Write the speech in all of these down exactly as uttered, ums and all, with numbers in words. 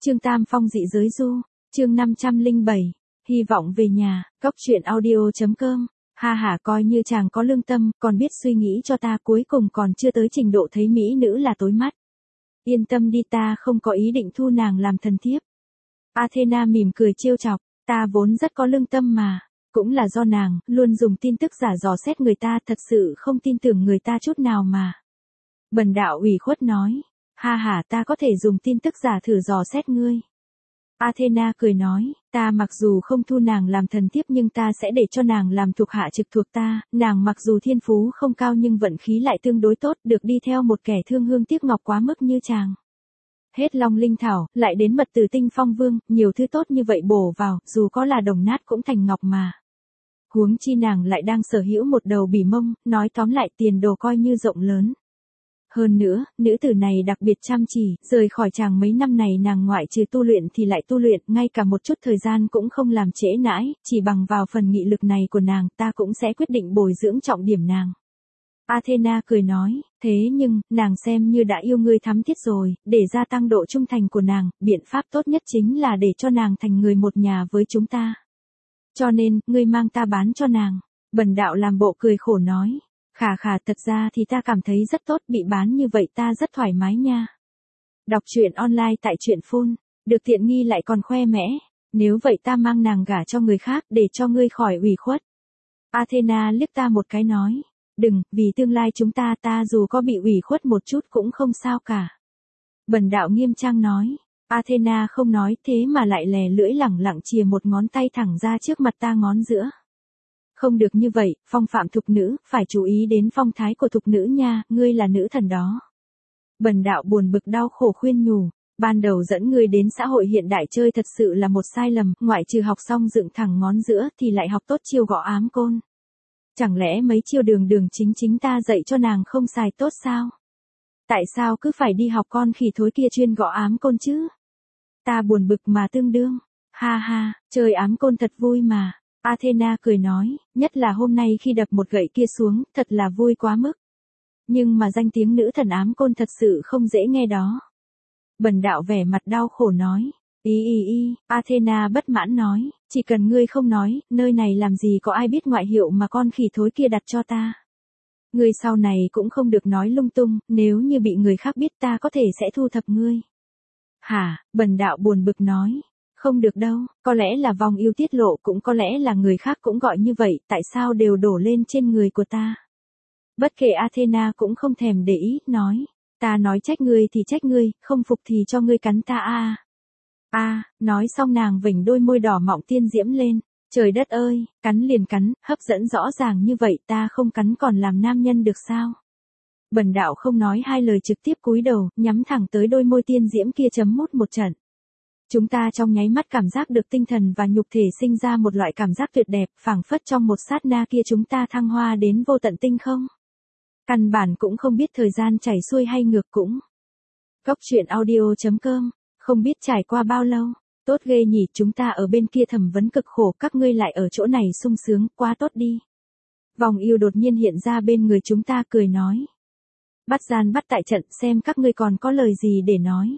Chương Tam Phong dị giới du, chương năm trăm lẻ bảy, hy vọng về nhà, góc truyện audio.com, ha hả coi như chàng có lương tâm, còn biết suy nghĩ cho ta, cuối cùng còn chưa tới trình độ thấy mỹ nữ là tối mắt. Yên tâm đi, ta không có ý định thu nàng làm thần thiếp. Athena mỉm cười trêu chọc, ta vốn rất có lương tâm mà, cũng là do nàng, luôn dùng tin tức giả dò xét người ta, thật sự không tin tưởng người ta chút nào mà. Bần đạo ủy khuất nói, ha hả ta có thể dùng tin tức giả thử dò xét ngươi. Athena cười nói, ta mặc dù không thu nàng làm thần thiếp nhưng ta sẽ để cho nàng làm thuộc hạ trực thuộc ta, nàng mặc dù thiên phú không cao nhưng vận khí lại tương đối tốt, được đi theo một kẻ thương hương tiếc ngọc quá mức như chàng. Hết long linh thảo, lại đến mật từ tinh phong vương, nhiều thứ tốt như vậy bổ vào, dù có là đồng nát cũng thành ngọc mà. Huống chi nàng lại đang sở hữu một đầu bỉ mông, nói tóm lại tiền đồ coi như rộng lớn. Hơn nữa, nữ tử này đặc biệt chăm chỉ, rời khỏi chàng mấy năm này nàng ngoại trừ tu luyện thì lại tu luyện, ngay cả một chút thời gian cũng không làm trễ nãi, chỉ bằng vào phần nghị lực này của nàng ta cũng sẽ quyết định bồi dưỡng trọng điểm nàng. Athena cười nói, thế nhưng, nàng xem như đã yêu ngươi thắm thiết rồi, để gia tăng độ trung thành của nàng, biện pháp tốt nhất chính là để cho nàng thành người một nhà với chúng ta. Cho nên, ngươi mang ta bán cho nàng. Bần đạo làm bộ cười khổ nói. Khà khà, thật ra thì ta cảm thấy rất tốt, bị bán như vậy ta rất thoải mái nha. Đọc truyện online tại truyện phone, được tiện nghi lại còn khoe mẽ. Nếu vậy ta mang nàng gả cho người khác để cho ngươi khỏi ủy khuất. Athena liếc ta một cái nói. Đừng, vì tương lai chúng ta ta dù có bị ủy khuất một chút cũng không sao cả. Bần đạo nghiêm trang nói. Athena không nói thế mà lại lè lưỡi lẳng lặng chìa một ngón tay thẳng ra trước mặt ta ngón giữa. Không được như vậy, phong phạm thục nữ, phải chú ý đến phong thái của thục nữ nha, ngươi là nữ thần đó. Bần đạo buồn bực đau khổ khuyên nhủ, ban đầu dẫn ngươi đến xã hội hiện đại chơi thật sự là một sai lầm, ngoại trừ học xong dựng thẳng ngón giữa thì lại học tốt chiêu gõ ám côn. Chẳng lẽ mấy chiêu đường đường chính chính ta dạy cho nàng không xài tốt sao? Tại sao cứ phải đi học con khỉ thối kia chuyên gõ ám côn chứ? Ta buồn bực mà tương đương, ha ha, chơi ám côn thật vui mà. Athena cười nói, nhất là hôm nay khi đập một gậy kia xuống, thật là vui quá mức. Nhưng mà danh tiếng nữ thần ám côn thật sự không dễ nghe đó. Bần đạo vẻ mặt đau khổ nói, ý ý ý, Athena bất mãn nói, chỉ cần ngươi không nói, nơi này làm gì có ai biết ngoại hiệu mà con khỉ thối kia đặt cho ta. Ngươi sau này cũng không được nói lung tung, nếu như bị người khác biết ta có thể sẽ thu thập ngươi. Hả, bần đạo buồn bực nói. Không được đâu, có lẽ là vòng yêu tiết lộ, cũng có lẽ là người khác cũng gọi như vậy, tại sao đều đổ lên trên người của ta. Bất kể, Athena cũng không thèm để ý, nói, ta nói trách ngươi thì trách ngươi, không phục thì cho ngươi cắn ta a. A, nói xong nàng vểnh đôi môi đỏ mọng tiên diễm lên, trời đất ơi, cắn liền cắn, hấp dẫn rõ ràng như vậy, ta không cắn còn làm nam nhân được sao? Bần đạo không nói hai lời trực tiếp cúi đầu, nhắm thẳng tới đôi môi tiên diễm kia chấm mút một trận. Chúng ta trong nháy mắt cảm giác được tinh thần và nhục thể sinh ra một loại cảm giác tuyệt đẹp, phảng phất trong một sát na kia chúng ta thăng hoa đến vô tận tinh không. Căn bản cũng không biết thời gian chảy xuôi hay ngược cũng. Góc truyện audio.com, không biết trải qua bao lâu, tốt ghê nhỉ, chúng ta ở bên kia thẩm vấn cực khổ, các ngươi lại ở chỗ này sung sướng, quá tốt đi. Vòng yêu đột nhiên hiện ra bên người chúng ta cười nói. Bắt gian bắt tại trận, xem các ngươi còn có lời gì để nói.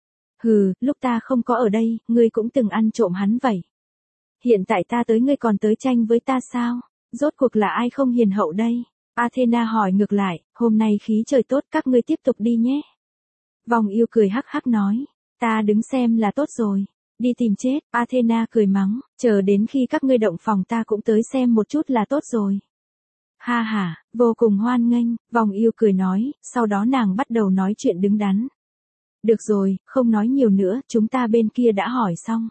Hừ, lúc ta không có ở đây, ngươi cũng từng ăn trộm hắn vậy. Hiện tại ta tới ngươi còn tới tranh với ta sao? Rốt cuộc là ai không hiền hậu đây? Athena hỏi ngược lại, hôm nay khí trời tốt, các ngươi tiếp tục đi nhé. Vòng yêu cười hắc hắc nói, ta đứng xem là tốt rồi. Đi tìm chết, Athena cười mắng, chờ đến khi các ngươi động phòng ta cũng tới xem một chút là tốt rồi. Ha ha, vô cùng hoan nghênh, vòng yêu cười nói, sau đó nàng bắt đầu nói chuyện đứng đắn. Được rồi, không nói nhiều nữa, chúng ta bên kia đã hỏi xong.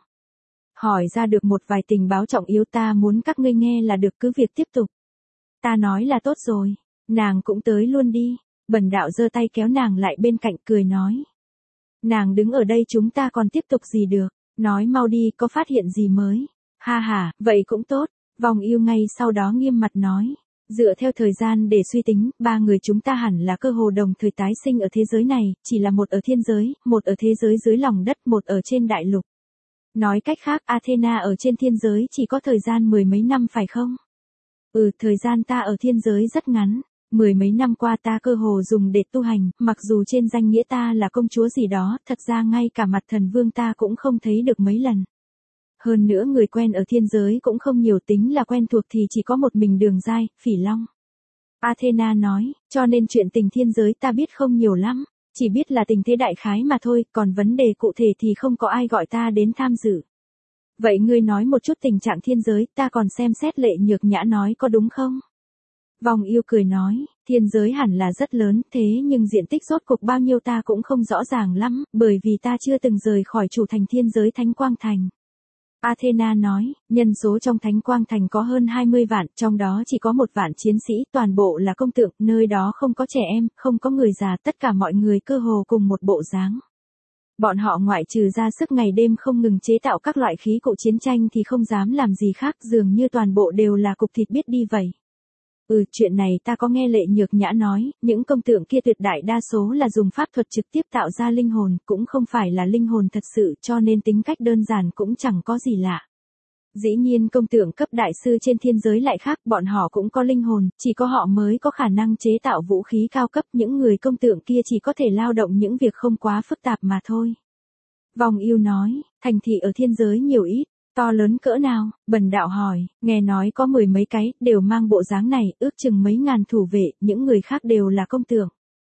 Hỏi ra được một vài tình báo trọng yếu ta muốn các ngươi nghe là được, cứ việc tiếp tục. Ta nói là tốt rồi, nàng cũng tới luôn đi. Bần đạo giơ tay kéo nàng lại bên cạnh cười nói. Nàng đứng ở đây chúng ta còn tiếp tục gì được, nói mau đi, có phát hiện gì mới. Ha ha, vậy cũng tốt, vòng yêu ngay sau đó nghiêm mặt nói. Dựa theo thời gian để suy tính, ba người chúng ta hẳn là cơ hồ đồng thời tái sinh ở thế giới này, chỉ là một ở thiên giới, một ở thế giới dưới lòng đất, một ở trên đại lục. Nói cách khác, Athena ở trên thiên giới chỉ có thời gian mười mấy năm phải không? Ừ, thời gian ta ở thiên giới rất ngắn. Mười mấy năm qua ta cơ hồ dùng để tu hành, mặc dù trên danh nghĩa ta là công chúa gì đó, thật ra ngay cả mặt thần vương ta cũng không thấy được mấy lần. Hơn nữa người quen ở thiên giới cũng không nhiều, tính là quen thuộc thì chỉ có một mình Đường Giai, Phỉ Long. Athena nói, cho nên chuyện tình thiên giới ta biết không nhiều lắm, chỉ biết là tình thế đại khái mà thôi, còn vấn đề cụ thể thì không có ai gọi ta đến tham dự. Vậy ngươi nói một chút tình trạng thiên giới, ta còn xem xét Lệ Nhược Nhã nói có đúng không? Vòng Yêu cười nói, thiên giới hẳn là rất lớn, thế nhưng diện tích rốt cuộc bao nhiêu ta cũng không rõ ràng lắm, bởi vì ta chưa từng rời khỏi chủ thành thiên giới Thánh Quang Thành. Athena nói, nhân số trong Thánh Quang Thành có hơn hai mươi vạn, trong đó chỉ có một vạn chiến sĩ, toàn bộ là công tượng, nơi đó không có trẻ em, không có người già, tất cả mọi người cơ hồ cùng một bộ dáng. Bọn họ ngoại trừ ra sức ngày đêm không ngừng chế tạo các loại khí cụ chiến tranh thì không dám làm gì khác, dường như toàn bộ đều là cục thịt biết đi vậy. Ừ, chuyện này ta có nghe Lệ Nhược Nhã nói, những công tượng kia tuyệt đại đa số là dùng pháp thuật trực tiếp tạo ra linh hồn, cũng không phải là linh hồn thật sự, cho nên tính cách đơn giản cũng chẳng có gì lạ. Dĩ nhiên công tượng cấp đại sư trên thiên giới lại khác, bọn họ cũng có linh hồn, chỉ có họ mới có khả năng chế tạo vũ khí cao cấp, những người công tượng kia chỉ có thể lao động những việc không quá phức tạp mà thôi. Vòng Yêu nói, thành thị ở thiên giới nhiều ít. To lớn cỡ nào? Bần đạo hỏi, nghe nói có mười mấy cái, đều mang bộ dáng này, ước chừng mấy ngàn thủ vệ, những người khác đều là công tượng.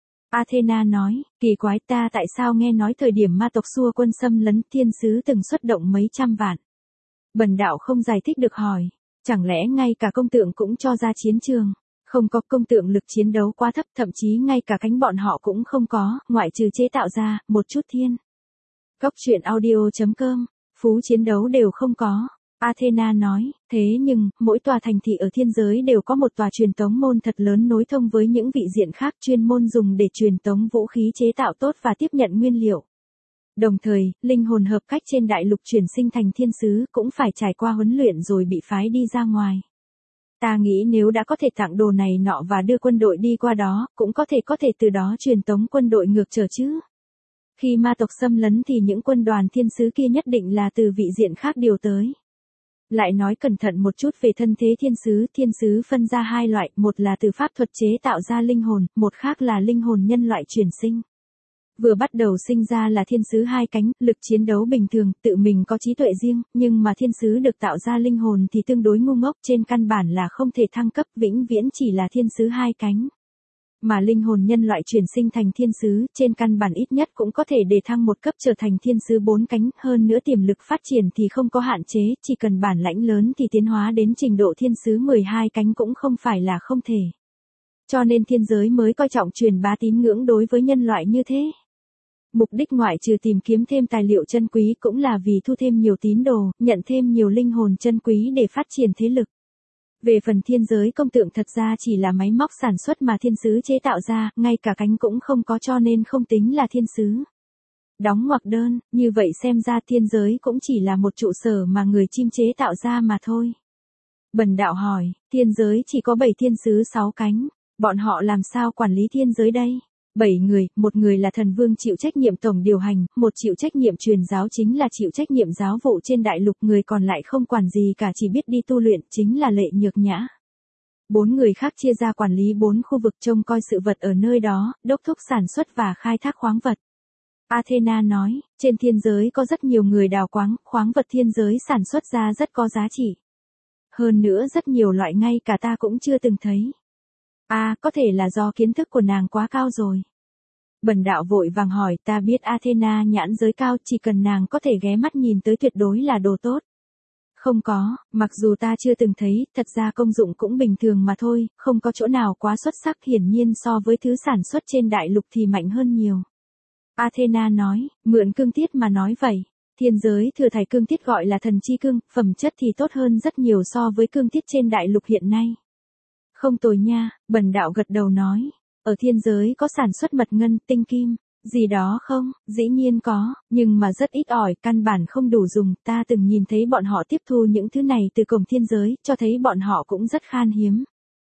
Athena nói, kỳ quái, ta tại sao nghe nói thời điểm ma tộc xua quân xâm lấn thiên sứ từng xuất động mấy trăm vạn. Bần đạo không giải thích được hỏi, chẳng lẽ ngay cả công tượng cũng cho ra chiến trường? Không có, công tượng lực chiến đấu quá thấp, thậm chí ngay cả cánh bọn họ cũng không có, ngoại trừ chế tạo ra, một chút thiên. Góc truyện audio chấm com Phú chiến đấu đều không có. Athena nói, thế nhưng, mỗi tòa thành thị ở thiên giới đều có một tòa truyền tống môn thật lớn nối thông với những vị diện khác, chuyên môn dùng để truyền tống vũ khí chế tạo tốt và tiếp nhận nguyên liệu. Đồng thời, linh hồn hợp cách trên đại lục chuyển sinh thành thiên sứ cũng phải trải qua huấn luyện rồi bị phái đi ra ngoài. Ta nghĩ nếu đã có thể tặng đồ này nọ và đưa quân đội đi qua đó, cũng có thể có thể từ đó truyền tống quân đội ngược trở chứ. Khi ma tộc xâm lấn thì những quân đoàn thiên sứ kia nhất định là từ vị diện khác điều tới. Lại nói cẩn thận một chút về thân thế thiên sứ, thiên sứ phân ra hai loại, một là từ pháp thuật chế tạo ra linh hồn, một khác là linh hồn nhân loại chuyển sinh. Vừa bắt đầu sinh ra là thiên sứ hai cánh, lực chiến đấu bình thường, tự mình có trí tuệ riêng, nhưng mà thiên sứ được tạo ra linh hồn thì tương đối ngu ngốc, trên căn bản là không thể thăng cấp, vĩnh viễn chỉ là thiên sứ hai cánh. Mà linh hồn nhân loại chuyển sinh thành thiên sứ, trên căn bản ít nhất cũng có thể để thăng một cấp trở thành thiên sứ bốn cánh, hơn nữa tiềm lực phát triển thì không có hạn chế, chỉ cần bản lãnh lớn thì tiến hóa đến trình độ thiên sứ mười hai cánh cũng không phải là không thể. Cho nên thiên giới mới coi trọng truyền bá tín ngưỡng đối với nhân loại như thế. Mục đích ngoại trừ tìm kiếm thêm tài liệu chân quý cũng là vì thu thêm nhiều tín đồ, nhận thêm nhiều linh hồn chân quý để phát triển thế lực. Về phần thiên giới công tượng thật ra chỉ là máy móc sản xuất mà thiên sứ chế tạo ra, ngay cả cánh cũng không có cho nên không tính là thiên sứ. Đóng ngoặc đơn, như vậy xem ra thiên giới cũng chỉ là một trụ sở mà người chim chế tạo ra mà thôi. Bần đạo hỏi, thiên giới chỉ có bảy thiên sứ sáu cánh, bọn họ làm sao quản lý thiên giới đây? Bảy người, một người là thần vương chịu trách nhiệm tổng điều hành, một chịu trách nhiệm truyền giáo chính là chịu trách nhiệm giáo vụ trên đại lục, người còn lại không quản gì cả chỉ biết đi tu luyện chính là Lệ Nhược Nhã. Bốn người khác chia ra quản lý bốn khu vực trông coi sự vật ở nơi đó, đốc thúc sản xuất và khai thác khoáng vật. Athena nói, trên thiên giới có rất nhiều người đào khoáng, khoáng vật thiên giới sản xuất ra rất có giá trị. Hơn nữa rất nhiều loại ngay cả ta cũng chưa từng thấy. À, có thể là do kiến thức của nàng quá cao rồi. Bần đạo vội vàng hỏi, ta biết Athena nhãn giới cao, chỉ cần nàng có thể ghé mắt nhìn tới tuyệt đối là đồ tốt. Không có, mặc dù ta chưa từng thấy, thật ra công dụng cũng bình thường mà thôi, không có chỗ nào quá xuất sắc, hiển nhiên so với thứ sản xuất trên đại lục thì mạnh hơn nhiều. Athena nói, mượn cương tiết mà nói vậy. Thiên giới thừa thải cương tiết gọi là thần chi cương, phẩm chất thì tốt hơn rất nhiều so với cương tiết trên đại lục hiện nay. Không tồi nha, bần đạo gật đầu nói. Ở thiên giới có sản xuất mật ngân, tinh kim, gì đó không? Dĩ nhiên có, nhưng mà rất ít ỏi, căn bản không đủ dùng, ta từng nhìn thấy bọn họ tiếp thu những thứ này từ cổng thiên giới, cho thấy bọn họ cũng rất khan hiếm.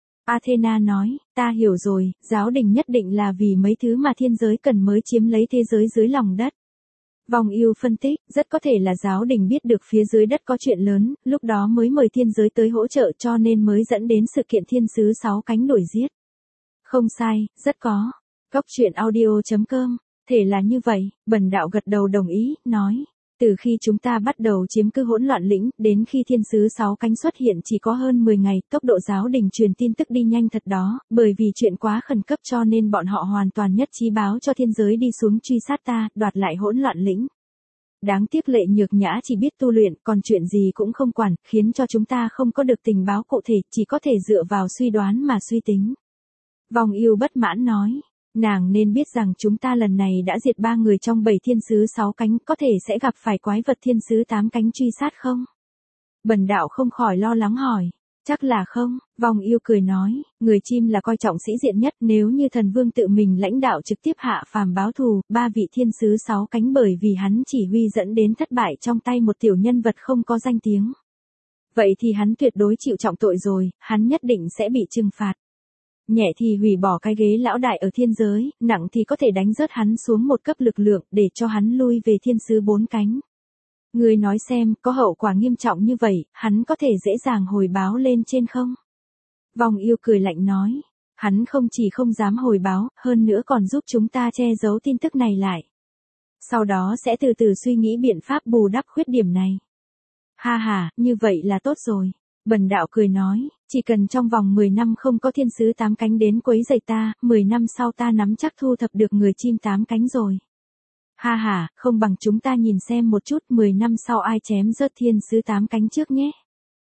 Athena nói, ta hiểu rồi, giáo đình nhất định là vì mấy thứ mà thiên giới cần mới chiếm lấy thế giới dưới lòng đất. Vòng Yêu phân tích, rất có thể là giáo đình biết được phía dưới đất có chuyện lớn, lúc đó mới mời thiên giới tới hỗ trợ cho nên mới dẫn đến sự kiện thiên sứ sáu cánh đuổi giết. Không sai, rất có. Góc chuyện audio chấm com, thể là như vậy, Bần đạo gật đầu đồng ý, nói. Từ khi chúng ta bắt đầu chiếm cứ hỗn loạn lĩnh, đến khi thiên sứ sáu cánh xuất hiện chỉ có hơn mười ngày, tốc độ giáo đình truyền tin tức đi nhanh thật đó, bởi vì chuyện quá khẩn cấp cho nên bọn họ hoàn toàn nhất trí báo cho thiên giới đi xuống truy sát ta, đoạt lại hỗn loạn lĩnh. Đáng tiếc Lệ Nhược Nhã chỉ biết tu luyện, còn chuyện gì cũng không quản, khiến cho chúng ta không có được tình báo cụ thể, chỉ có thể dựa vào suy đoán mà suy tính. Vong Yêu bất mãn nói. Nàng nên biết rằng chúng ta lần này đã diệt ba người trong bảy thiên sứ sáu cánh, có thể sẽ gặp phải quái vật thiên sứ tám cánh truy sát không? Bần đạo không khỏi lo lắng hỏi. Chắc là không, Vong Yêu cười nói, người chim là coi trọng sĩ diện nhất, nếu như thần vương tự mình lãnh đạo trực tiếp hạ phàm báo thù, ba vị thiên sứ sáu cánh bởi vì hắn chỉ huy dẫn đến thất bại trong tay một tiểu nhân vật không có danh tiếng. Vậy thì hắn tuyệt đối chịu trọng tội rồi, hắn nhất định sẽ bị trừng phạt. Nhẹ thì hủy bỏ cái ghế lão đại ở thiên giới, nặng thì có thể đánh rớt hắn xuống một cấp lực lượng để cho hắn lui về thiên sứ bốn cánh. Ngươi nói xem, có hậu quả nghiêm trọng như vậy, hắn có thể dễ dàng hồi báo lên trên không? Vong Yêu cười lạnh nói, hắn không chỉ không dám hồi báo, hơn nữa còn giúp chúng ta che giấu tin tức này lại. Sau đó sẽ từ từ suy nghĩ biện pháp bù đắp khuyết điểm này. Ha ha, như vậy là tốt rồi. Bần đạo cười nói, chỉ cần trong vòng mười năm không có thiên sứ tám cánh đến quấy rầy ta, mười năm sau ta nắm chắc thu thập được người chim tám cánh rồi. Ha ha, không bằng chúng ta nhìn xem một chút mười năm sau ai chém rớt thiên sứ tám cánh trước nhé.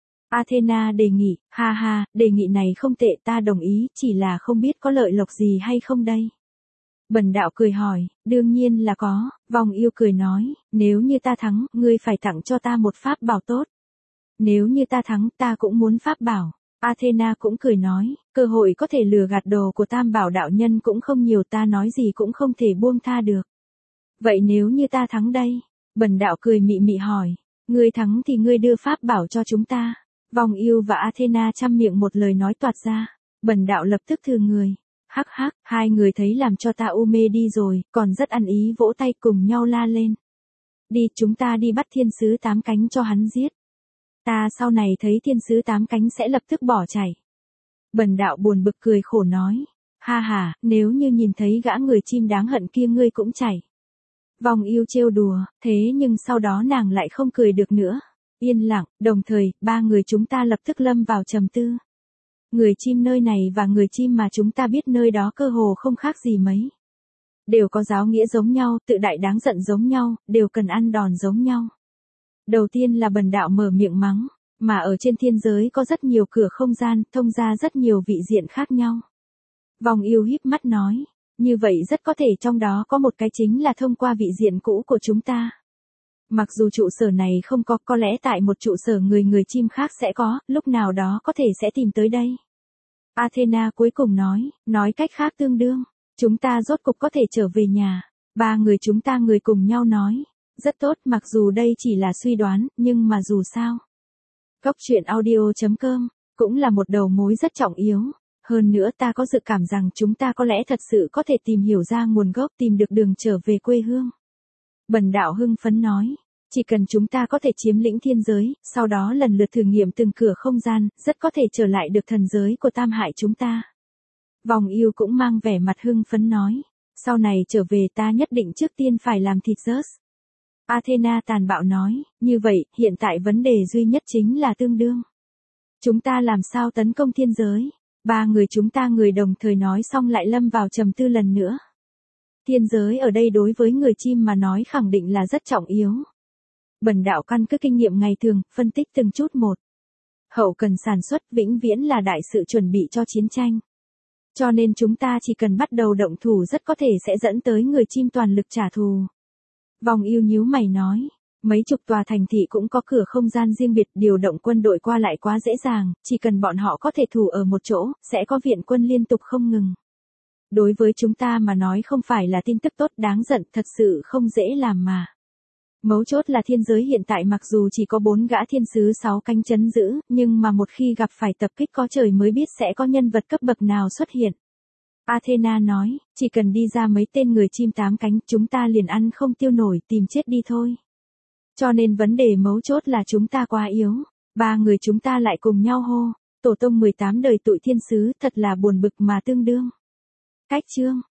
Athena đề nghị, ha ha, đề nghị này không tệ, ta đồng ý, chỉ là không biết có lợi lộc gì hay không đây. Bần đạo cười hỏi, đương nhiên là có. Vong Yêu cười nói, nếu như ta thắng, ngươi phải tặng cho ta một pháp bảo tốt. Nếu như ta thắng, ta cũng muốn pháp bảo. Athena cũng cười nói, cơ hội có thể lừa gạt đồ của Tam Bảo đạo nhân cũng không nhiều, ta nói gì cũng không thể buông tha được. Vậy nếu như ta thắng đây? Bần đạo cười mị mị hỏi, ngươi thắng thì ngươi đưa pháp bảo cho chúng ta. Vong Yêu và Athena chăm miệng một lời nói toạc ra. Bần đạo lập tức thừa người. Hắc hắc, hai người thấy làm cho ta u mê đi rồi, còn rất ăn ý vỗ tay cùng nhau la lên. Đi, chúng ta đi bắt thiên sứ tám cánh cho hắn giết. Ta sau này thấy thiên sứ tám cánh sẽ lập tức bỏ chạy. Bần đạo buồn bực cười khổ nói. Ha ha, nếu như nhìn thấy gã người chim đáng hận kia ngươi cũng chạy. Vong Yêu trêu đùa, thế nhưng sau đó nàng lại không cười được nữa. Yên lặng, đồng thời, ba người chúng ta lập tức lâm vào trầm tư. Người chim nơi này và người chim mà chúng ta biết nơi đó cơ hồ không khác gì mấy. Đều có giáo nghĩa giống nhau, tự đại đáng giận giống nhau, đều cần ăn đòn giống nhau. Đầu tiên là bần đạo mở miệng mắng, mà ở trên thiên giới có rất nhiều cửa không gian, thông ra rất nhiều vị diện khác nhau. Vong Yêu híp mắt nói, như vậy rất có thể trong đó có một cái chính là thông qua vị diện cũ của chúng ta. Mặc dù trụ sở này không có, có lẽ tại một trụ sở người người chim khác sẽ có, lúc nào đó có thể sẽ tìm tới đây. Athena cuối cùng nói, nói cách khác tương đương, chúng ta rốt cục có thể trở về nhà. Ba người chúng ta người cùng nhau nói, rất tốt, mặc dù đây chỉ là suy đoán, nhưng mà dù sao. Góc chuyện audio chấm com, cũng là một đầu mối rất trọng yếu. Hơn nữa ta có dự cảm rằng chúng ta có lẽ thật sự có thể tìm hiểu ra nguồn gốc, tìm được đường trở về quê hương. Bần đạo hưng phấn nói, chỉ cần chúng ta có thể chiếm lĩnh thiên giới, sau đó lần lượt thử nghiệm từng cửa không gian, rất có thể trở lại được thần giới của Tam Hải chúng ta. Vong Yêu cũng mang vẻ mặt hưng phấn nói, sau này trở về ta nhất định trước tiên phải làm thịt Zeus. Athena tàn bạo nói, như vậy, hiện tại vấn đề duy nhất chính là tương đương. Chúng ta làm sao tấn công thiên giới? Ba người chúng ta người đồng thời nói xong lại lâm vào trầm tư lần nữa. Thiên giới ở đây đối với người chim mà nói khẳng định là rất trọng yếu. Bần đạo căn cứ kinh nghiệm ngày thường, phân tích từng chút một. Hậu cần sản xuất vĩnh viễn là đại sự chuẩn bị cho chiến tranh. Cho nên chúng ta chỉ cần bắt đầu động thủ rất có thể sẽ dẫn tới người chim toàn lực trả thù. Vong Yêu nhíu mày nói, mấy chục tòa thành thị cũng có cửa không gian riêng biệt, điều động quân đội qua lại quá dễ dàng, chỉ cần bọn họ có thể thủ ở một chỗ, sẽ có viện quân liên tục không ngừng. Đối với chúng ta mà nói không phải là tin tức tốt, đáng giận, thật sự không dễ làm mà. Mấu chốt là thiên giới hiện tại mặc dù chỉ có bốn gã thiên sứ sáu cánh chấn giữ, nhưng mà một khi gặp phải tập kích có trời mới biết sẽ có nhân vật cấp bậc nào xuất hiện. Athena nói, chỉ cần đi ra mấy tên người chim tám cánh, chúng ta liền ăn không tiêu nổi, tìm chết đi thôi. Cho nên vấn đề mấu chốt là chúng ta quá yếu. Ba người chúng ta lại cùng nhau hô, tổ tông mười tám đời tụi thiên sứ, thật là buồn bực mà tương đương. Cách chương